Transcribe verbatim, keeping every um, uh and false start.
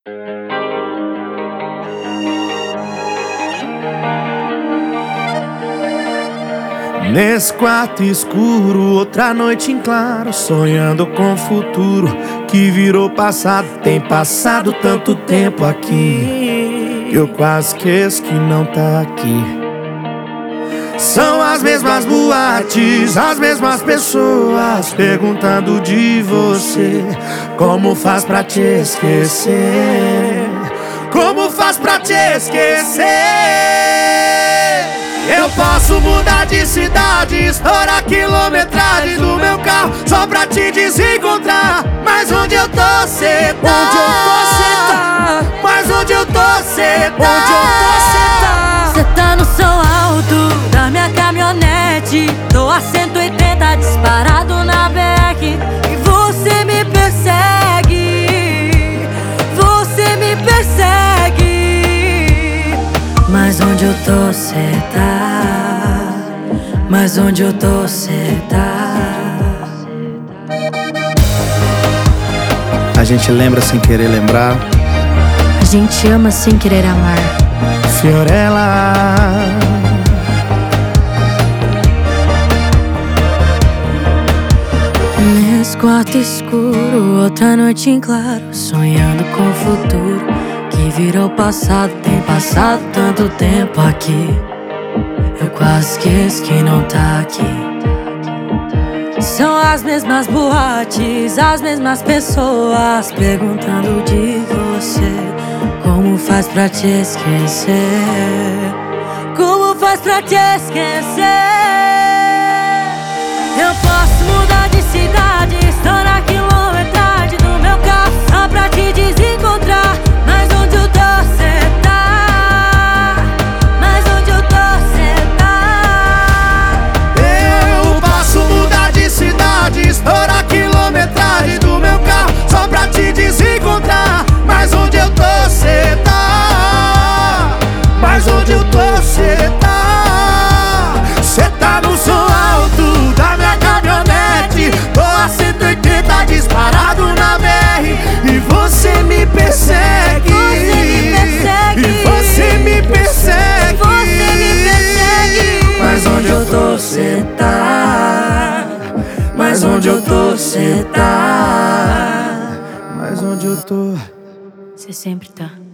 Nesse quarto escuro, outra noite em claro, sonhando com o futuro que virou passado. Tem passado tanto tempo aqui, eu quase esqueço que não tá aqui. São as mesmas boates, as mesmas pessoas perguntando de você. Como faz pra te esquecer? Como faz pra te esquecer? Eu posso mudar de cidade, estourar a quilometragem do meu carro só pra te desencontrar. Mas onde eu tô, cê tá? Onde eu tô, cê tá? Mas onde eu tô, cê tá? Onde eu tô, cê tá? Cê tá no som alto da minha caminhonete, tô a cento e oitenta disparado na B R e você me persegue, você me persegue. Mas onde eu tô, cê tá? Mas onde eu tô, cê tá? A gente lembra sem querer lembrar, A gente ama sem querer amar. Fiorella. Nesse quarto escuro, outra noite em claro, sonhando com o futuro que virou passado. Tem passado tanto tempo aqui, eu quase esqueço que não tá aqui. São as mesmas boates, as mesmas pessoas perguntando de você. Como faz pra te esquecer? Como faz pra te esquecer? Eu posso mudar de cidade, estourar a quilometragem do meu carro só pra te desencontrar. Mas onde eu tô, cê tá? Mas onde eu tô, cê tá? Eu posso mudar de cidade, estourar a quilometragem do meu carro só pra te desencontrar. Mas onde eu tô, cê tá? Mas onde eu tô, cê tá? Cê tá no som alto da minha caminhonete, tô a cento e oitenta disparado na B R e você me persegue. Você me persegue. E você me persegue. Você me persegue. Mas onde eu tô, cê tá? Mas onde eu tô, cê tá? Mas onde eu tô? Você sempre tá.